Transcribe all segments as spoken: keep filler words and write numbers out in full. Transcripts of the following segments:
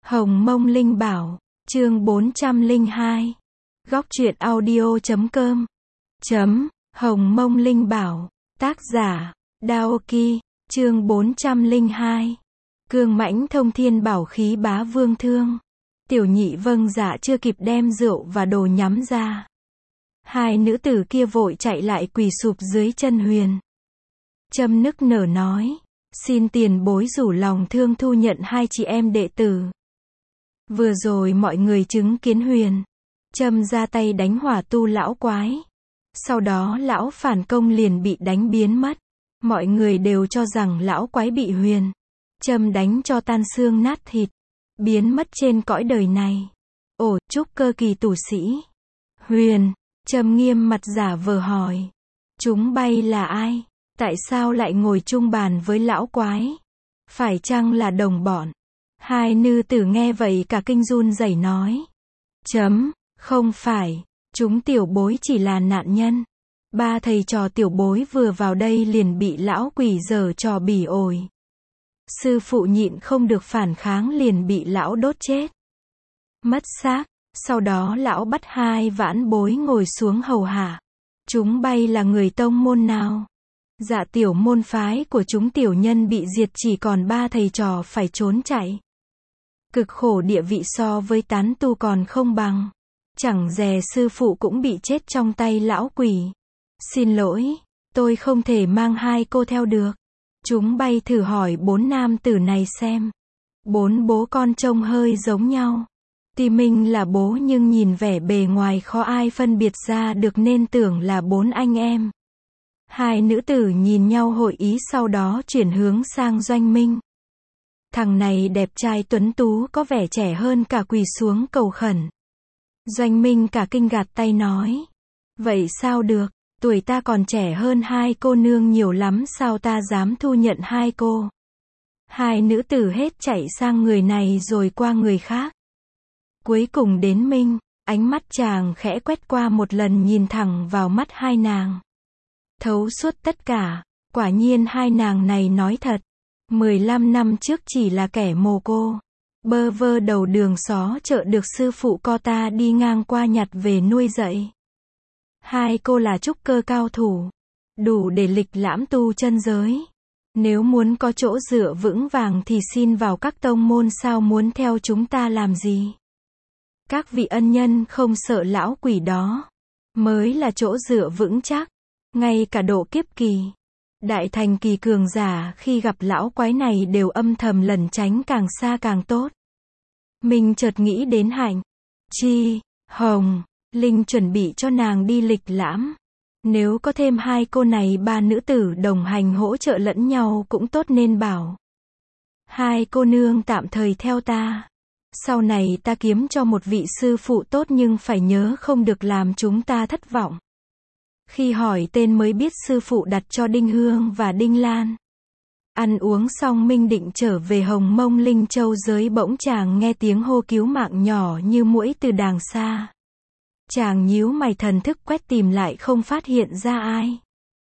Hồng Mông Linh Bảo, chương bốn trăm lẻ hai. Góc truyện audio chấm com. Chấm, Hồng Mông Linh Bảo, tác giả, Daoki, chương bốn trăm lẻ hai. Cương mãnh thông thiên bảo khí bá vương thương. Tiểu nhị vâng dạ chưa kịp đem rượu và đồ nhắm ra. Hai nữ tử kia vội chạy lại quỳ sụp dưới chân Huyền. Trâm nức nở nói, xin tiền bối rủ lòng thương thu nhận hai chị em đệ tử. Vừa rồi mọi người chứng kiến Huyền. Trâm ra tay đánh hỏa tu lão quái. Sau đó lão phản công liền bị đánh biến mất. Mọi người đều cho rằng lão quái bị Huyền. Trâm đánh cho tan xương nát thịt. Biến mất trên cõi đời này. Ồ, trúc cơ kỳ tù sĩ. Huyền, Trâm nghiêm mặt giả vờ hỏi. Chúng bay là ai? Tại sao lại ngồi chung bàn với lão quái? Phải chăng là đồng bọn? Hai nữ tử nghe vậy cả kinh run rẩy nói. Chấm, không phải, chúng tiểu bối chỉ là nạn nhân. Ba thầy trò tiểu bối vừa vào đây liền bị lão quỷ giở trò bỉ ổi. Sư phụ nhịn không được phản kháng liền bị lão đốt chết. Mất xác, sau đó lão bắt hai vãn bối ngồi xuống hầu hạ. Chúng bay là người tông môn nào? Dạ tiểu môn phái của chúng tiểu nhân bị diệt chỉ còn ba thầy trò phải trốn chạy. Cực khổ địa vị so với tán tu còn không bằng. Chẳng dè sư phụ cũng bị chết trong tay lão quỷ. Xin lỗi, tôi không thể mang hai cô theo được. Chúng bay thử hỏi bốn nam tử này xem. Bốn bố con trông hơi giống nhau. Tuy mình là bố nhưng nhìn vẻ bề ngoài khó ai phân biệt ra được nên tưởng là bốn anh em. Hai nữ tử nhìn nhau hội ý sau đó chuyển hướng sang Doanh Minh. Thằng này đẹp trai tuấn tú có vẻ trẻ hơn cả quỳ xuống cầu khẩn. Doanh Minh cả kinh gạt tay nói. Vậy sao được, tuổi ta còn trẻ hơn hai cô nương nhiều lắm sao ta dám thu nhận hai cô. Hai nữ tử hết chạy sang người này rồi qua người khác. Cuối cùng đến Minh, ánh mắt chàng khẽ quét qua một lần nhìn thẳng vào mắt hai nàng. Thấu suốt tất cả, quả nhiên hai nàng này nói thật. mười lăm năm trước chỉ là kẻ mồ cô. Bơ vơ đầu đường xó chợ được sư phụ co ta đi ngang qua nhặt về nuôi dạy. Hai cô là trúc cơ cao thủ. Đủ để lịch lãm tu chân giới. Nếu muốn có chỗ dựa vững vàng thì xin vào các tông môn sao muốn theo chúng ta làm gì. Các vị ân nhân không sợ lão quỷ đó. Mới là chỗ dựa vững chắc. Ngay cả độ kiếp kỳ. Đại thành kỳ cường giả khi gặp lão quái này đều âm thầm lẩn tránh càng xa càng tốt. Mình chợt nghĩ đến Hạnh, Chi, Hồng, Linh chuẩn bị cho nàng đi lịch lãm. Nếu có thêm hai cô này ba nữ tử đồng hành hỗ trợ lẫn nhau cũng tốt nên bảo. Hai cô nương tạm thời theo ta. Sau này ta kiếm cho một vị sư phụ tốt nhưng phải nhớ không được làm chúng ta thất vọng. Khi hỏi tên mới biết sư phụ đặt cho Đinh Hương và Đinh Lan. Ăn uống xong Minh định trở về Hồng Mông Linh Châu giới bỗng chàng nghe tiếng hô cứu mạng nhỏ như muỗi từ đàng xa. Chàng nhíu mày thần thức quét tìm lại không phát hiện ra ai.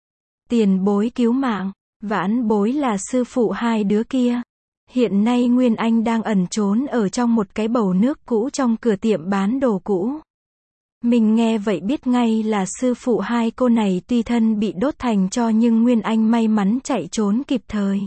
Tiền bối cứu mạng, vãn bối là sư phụ hai đứa kia. Hiện nay Nguyên Anh đang ẩn trốn ở trong một cái bầu nước cũ trong cửa tiệm bán đồ cũ. Mình nghe vậy biết ngay là sư phụ hai cô này tuy thân bị đốt thành tro nhưng Nguyên Anh may mắn chạy trốn kịp thời.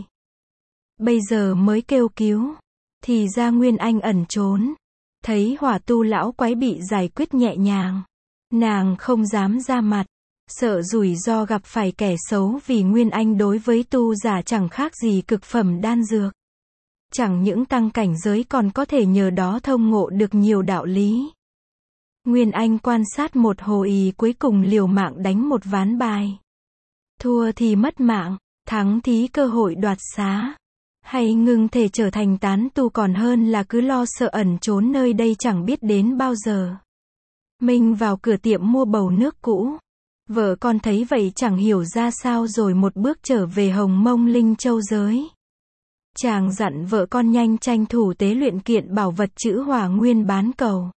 Bây giờ mới kêu cứu. Thì ra Nguyên Anh ẩn trốn. Thấy hỏa tu lão quái bị giải quyết nhẹ nhàng. Nàng không dám ra mặt. Sợ rủi ro gặp phải kẻ xấu vì Nguyên Anh đối với tu giả chẳng khác gì cực phẩm đan dược. Chẳng những tăng cảnh giới còn có thể nhờ đó thông ngộ được nhiều đạo lý. Nguyên Anh quan sát một hồi cuối cùng liều mạng đánh một ván bài. Thua thì mất mạng, thắng thì cơ hội đoạt xá. Hay ngừng thể trở thành tán tu còn hơn là cứ lo sợ ẩn trốn nơi đây chẳng biết đến bao giờ. Minh vào cửa tiệm mua bầu nước cũ. Vợ con thấy vậy chẳng hiểu ra sao rồi một bước trở về Hồng Mông Linh Châu giới. Chàng dặn vợ con nhanh tranh thủ tế luyện kiện bảo vật chữ hỏa nguyên bán cầu.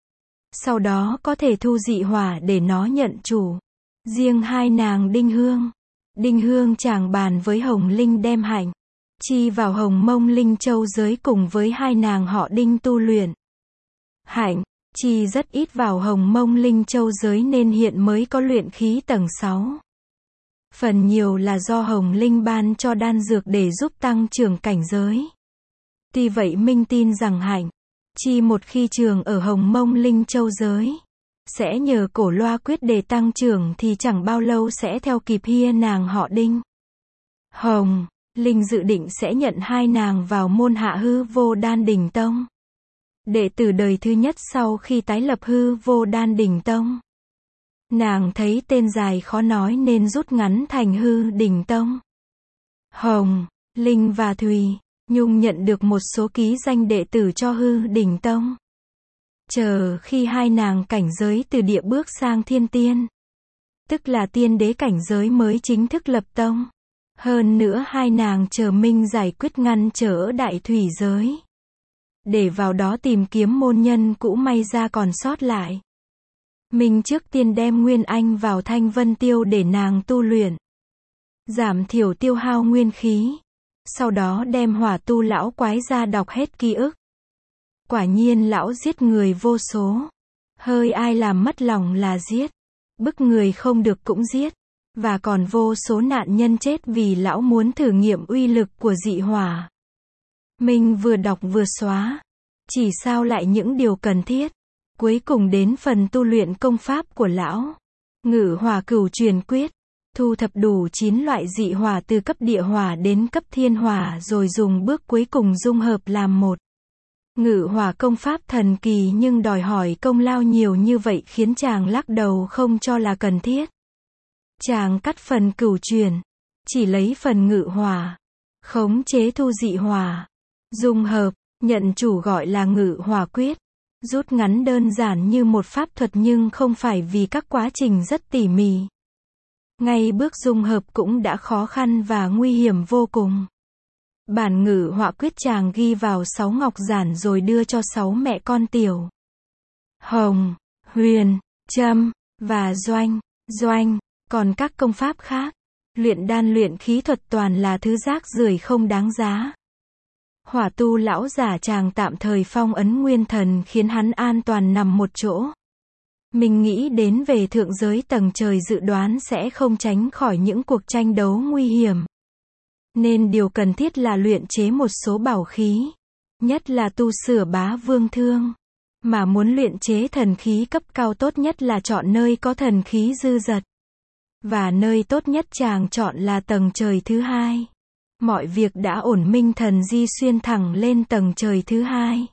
Sau đó có thể thu dị hỏa để nó nhận chủ. Riêng hai nàng Đinh Hương. Đinh Hương chàng bàn với Hồng Linh đem Hạnh, Chi vào Hồng Mông Linh Châu giới cùng với hai nàng họ Đinh tu luyện. Hạnh, Chi rất ít vào Hồng Mông Linh Châu giới nên hiện mới có luyện khí tầng sáu. Phần nhiều là do Hồng Linh ban cho đan dược để giúp tăng trưởng cảnh giới. Tuy vậy Minh tin rằng Hạnh, Chi một khi trường ở Hồng Mông Linh Châu giới, sẽ nhờ cổ loa quyết để tăng trưởng thì chẳng bao lâu sẽ theo kịp hia nàng họ Đinh. Hồng Linh dự định sẽ nhận hai nàng vào môn hạ Hư Vô Đan Đỉnh Tông. Đệ tử đời thứ nhất sau khi tái lập Hư Vô Đan Đỉnh Tông. Nàng thấy tên dài khó nói nên rút ngắn thành Hư Đỉnh Tông. Hồng Linh và Thùy Nhung nhận được một số ký danh đệ tử cho Hư Đỉnh Tông. Chờ khi hai nàng cảnh giới từ địa bước sang thiên tiên, tức là tiên đế cảnh giới mới chính thức lập tông. Hơn nữa hai nàng chờ Minh giải quyết ngăn trở đại thủy giới, để vào đó tìm kiếm môn nhân cũ may ra còn sót lại. Minh trước tiên đem Nguyên Anh vào Thanh Vân Tiêu để nàng tu luyện, giảm thiểu tiêu hao nguyên khí. Sau đó đem Hỏa Tu lão quái ra đọc hết ký ức. Quả nhiên lão giết người vô số. Hơi ai làm mất lòng là giết. Bức người không được cũng giết. Và còn vô số nạn nhân chết vì lão muốn thử nghiệm uy lực của dị hỏa. Mình vừa đọc vừa xóa. Chỉ sao lại những điều cần thiết. Cuối cùng đến phần tu luyện công pháp của lão. Ngự hỏa cửu truyền quyết. Thu thập đủ chín loại dị hỏa từ cấp địa hỏa đến cấp thiên hỏa rồi dùng bước cuối cùng dung hợp làm một. Ngự hỏa công pháp thần kỳ nhưng đòi hỏi công lao nhiều như vậy khiến chàng lắc đầu không cho là cần thiết. Chàng cắt phần cửu truyền, chỉ lấy phần ngự hỏa, khống chế thu dị hỏa, dung hợp, nhận chủ gọi là ngự hỏa quyết. Rút ngắn đơn giản như một pháp thuật nhưng không phải vì các quá trình rất tỉ mỉ. Ngay bước dung hợp cũng đã khó khăn và nguy hiểm vô cùng. Bản ngự hỏa quyết chàng ghi vào sáu ngọc giản rồi đưa cho sáu mẹ con Tiểu Hồng, Huyền, Trâm và Doanh. Doanh, còn các công pháp khác, luyện đan luyện khí thuật toàn là thứ rác rưởi không đáng giá. Hỏa Tu lão giả chàng tạm thời phong ấn nguyên thần khiến hắn an toàn nằm một chỗ. Mình nghĩ đến về thượng giới tầng trời dự đoán sẽ không tránh khỏi những cuộc tranh đấu nguy hiểm. Nên điều cần thiết là luyện chế một số bảo khí. Nhất là tu sửa bá vương thương. Mà muốn luyện chế thần khí cấp cao tốt nhất là chọn nơi có thần khí dư dật. Và nơi tốt nhất chàng chọn là tầng trời thứ hai. Mọi việc đã ổn Minh thần di xuyên thẳng lên tầng trời thứ hai.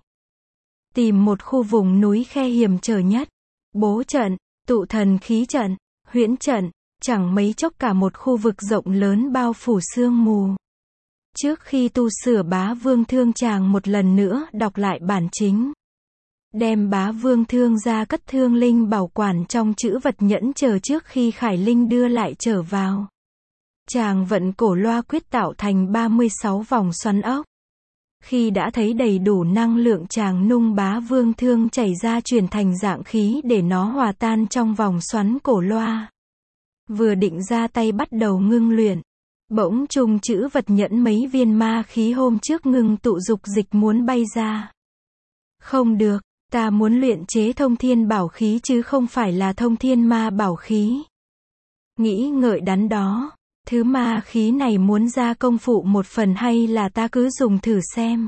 Tìm một khu vùng núi khe hiểm trở nhất. Bố trận, tụ thần khí trận, huyễn trận, chẳng mấy chốc cả một khu vực rộng lớn bao phủ sương mù. Trước khi tu sửa bá vương thương chàng một lần nữa đọc lại bản chính. Đem bá vương thương ra cất thương linh bảo quản trong chữ vật nhẫn chờ trước khi Khải Linh đưa lại trở vào. Chàng vận cổ loa quyết tạo thành ba mươi sáu vòng xoắn ốc. Khi đã thấy đầy đủ năng lượng chàng nung bá vương thương chảy ra chuyển thành dạng khí để nó hòa tan trong vòng xoắn cổ loa. Vừa định ra tay bắt đầu ngưng luyện. Bỗng chung chữ vật nhẫn mấy viên ma khí hôm trước ngưng tụ dục dịch muốn bay ra. Không được, ta muốn luyện chế thông thiên bảo khí chứ không phải là thông thiên ma bảo khí. Nghĩ ngợi đắn đó. Thứ ma khí này muốn ra công phụ một phần hay là ta cứ dùng thử xem.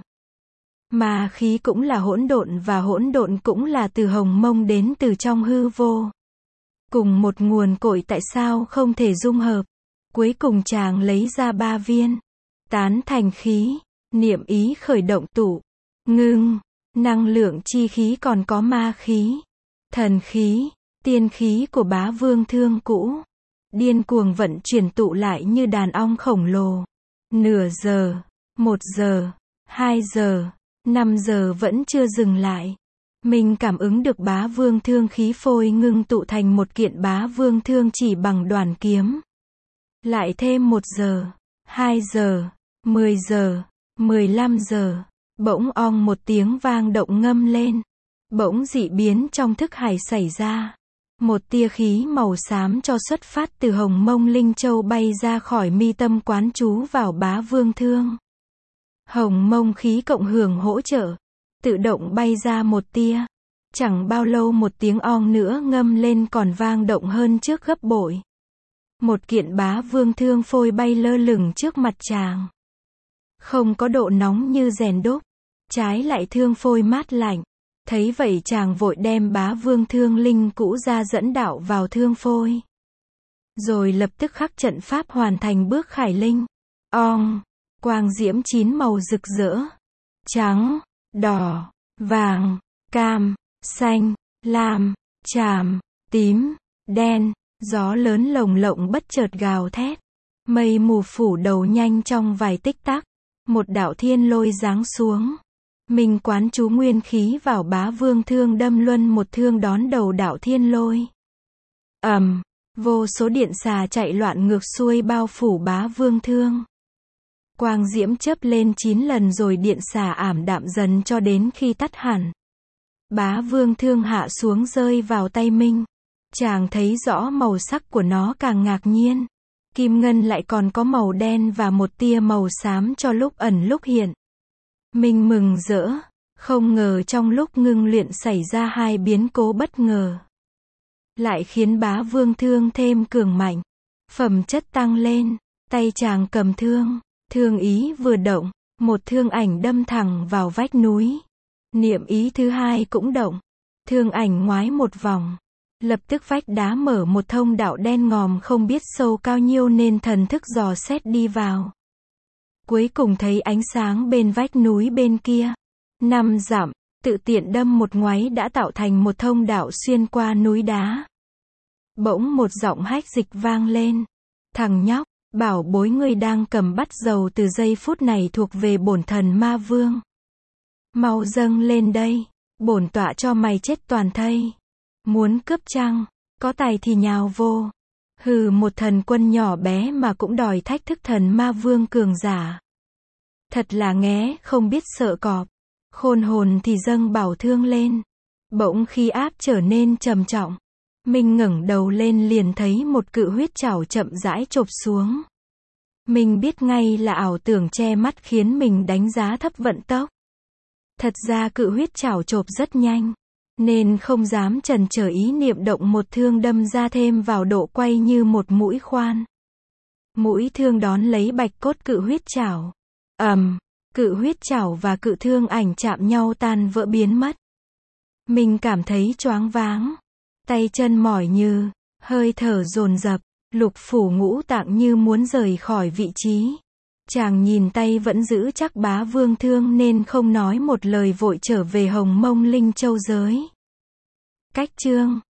Ma khí cũng là hỗn độn và hỗn độn cũng là từ hồng mông đến từ trong hư vô. Cùng một nguồn cội tại sao không thể dung hợp. Cuối cùng chàng lấy ra ba viên. Tán thành khí, niệm ý khởi động tụ, ngưng, năng lượng chi khí còn có ma khí, thần khí, tiên khí của bá vương thương cũ. Điên cuồng vận chuyển tụ lại như đàn ong khổng lồ. Nửa giờ, một giờ, hai giờ, năm giờ vẫn chưa dừng lại. Mình cảm ứng được bá vương thương khí phôi ngưng tụ thành một kiện bá vương thương chỉ bằng đoàn kiếm. Lại thêm một giờ, hai giờ, mười giờ, mười lăm giờ, bỗng ong một tiếng vang động ngâm lên. Bỗng dị biến trong thức hải xảy ra. Một tia khí màu xám cho xuất phát từ hồng mông linh châu bay ra khỏi mi tâm quán chú vào bá vương thương. Hồng Mông khí cộng hưởng hỗ trợ, tự động bay ra một tia. Chẳng bao lâu một tiếng ong nữa ngâm lên còn vang động hơn trước gấp bội. Một kiện bá vương thương phôi bay lơ lửng trước mặt chàng. Không có độ nóng như rèn đúc, trái lại thương phôi mát lạnh. Thấy vậy chàng vội đem bá vương thương linh cũ ra dẫn đạo vào thương phôi. Rồi lập tức khắc trận pháp hoàn thành bước khải linh. Ong, quang diễm chín màu rực rỡ. Trắng, đỏ, vàng, cam, xanh, lam, tràm, tím, đen, gió lớn lồng lộng bất chợt gào thét. Mây mù phủ đầu nhanh trong vài tích tắc. Một đạo thiên lôi giáng xuống. Mình quán chú nguyên khí vào bá vương thương đâm luân một thương đón đầu đạo thiên lôi. Ầm, vô số điện xà chạy loạn ngược xuôi bao phủ bá vương thương. Quang diễm chớp lên chín lần rồi điện xà ảm đạm dần cho đến khi tắt hẳn. Bá vương thương hạ xuống rơi vào tay Minh. Chàng thấy rõ màu sắc của nó càng ngạc nhiên. Kim ngân lại còn có màu đen và một tia màu xám cho lúc ẩn lúc hiện. Minh mừng rỡ, không ngờ trong lúc ngưng luyện xảy ra hai biến cố bất ngờ. Lại khiến bá vương thương thêm cường mạnh. Phẩm chất tăng lên, tay chàng cầm thương, thương ý vừa động, một thương ảnh đâm thẳng vào vách núi. Niệm ý thứ hai cũng động, thương ảnh ngoái một vòng. Lập tức vách đá mở một thông đạo đen ngòm không biết sâu cao nhiêu nên thần thức dò xét đi vào. Cuối cùng thấy ánh sáng bên vách núi bên kia. Năm dặm, tự tiện đâm một ngoáy đã tạo thành một thông đạo xuyên qua núi đá. Bỗng một giọng hách dịch vang lên. Thằng nhóc, bảo bối ngươi đang cầm bắt dầu từ giây phút này thuộc về bổn thần ma vương. Mau dâng lên đây, bổn tọa cho mày chết toàn thây. Muốn cướp chăng? Có tài thì nhào vô. Hừ, một thần quân nhỏ bé mà cũng đòi thách thức thần ma vương cường giả. Thật là nghé, không biết sợ cọp. Khôn hồn thì dâng bảo thương lên. Bỗng khí áp trở nên trầm trọng. Mình ngẩng đầu lên liền thấy một cự huyết chảo chậm rãi chộp xuống. Mình biết ngay là ảo tưởng che mắt khiến mình đánh giá thấp vận tốc. Thật ra cự huyết chảo chộp rất nhanh. Nên không dám chần chờ ý niệm động một thương đâm ra thêm vào độ quay như một mũi khoan. Mũi thương đón lấy bạch cốt cự huyết chảo. Ầm, cự huyết chảo và cự thương ảnh chạm nhau tan vỡ biến mất. Mình cảm thấy choáng váng, tay chân mỏi như, hơi thở dồn dập, lục phủ ngũ tạng như muốn rời khỏi vị trí. Chàng nhìn tay vẫn giữ chắc bá vương thương nên không nói một lời vội trở về Hồng Mông Linh Châu giới. Cách chương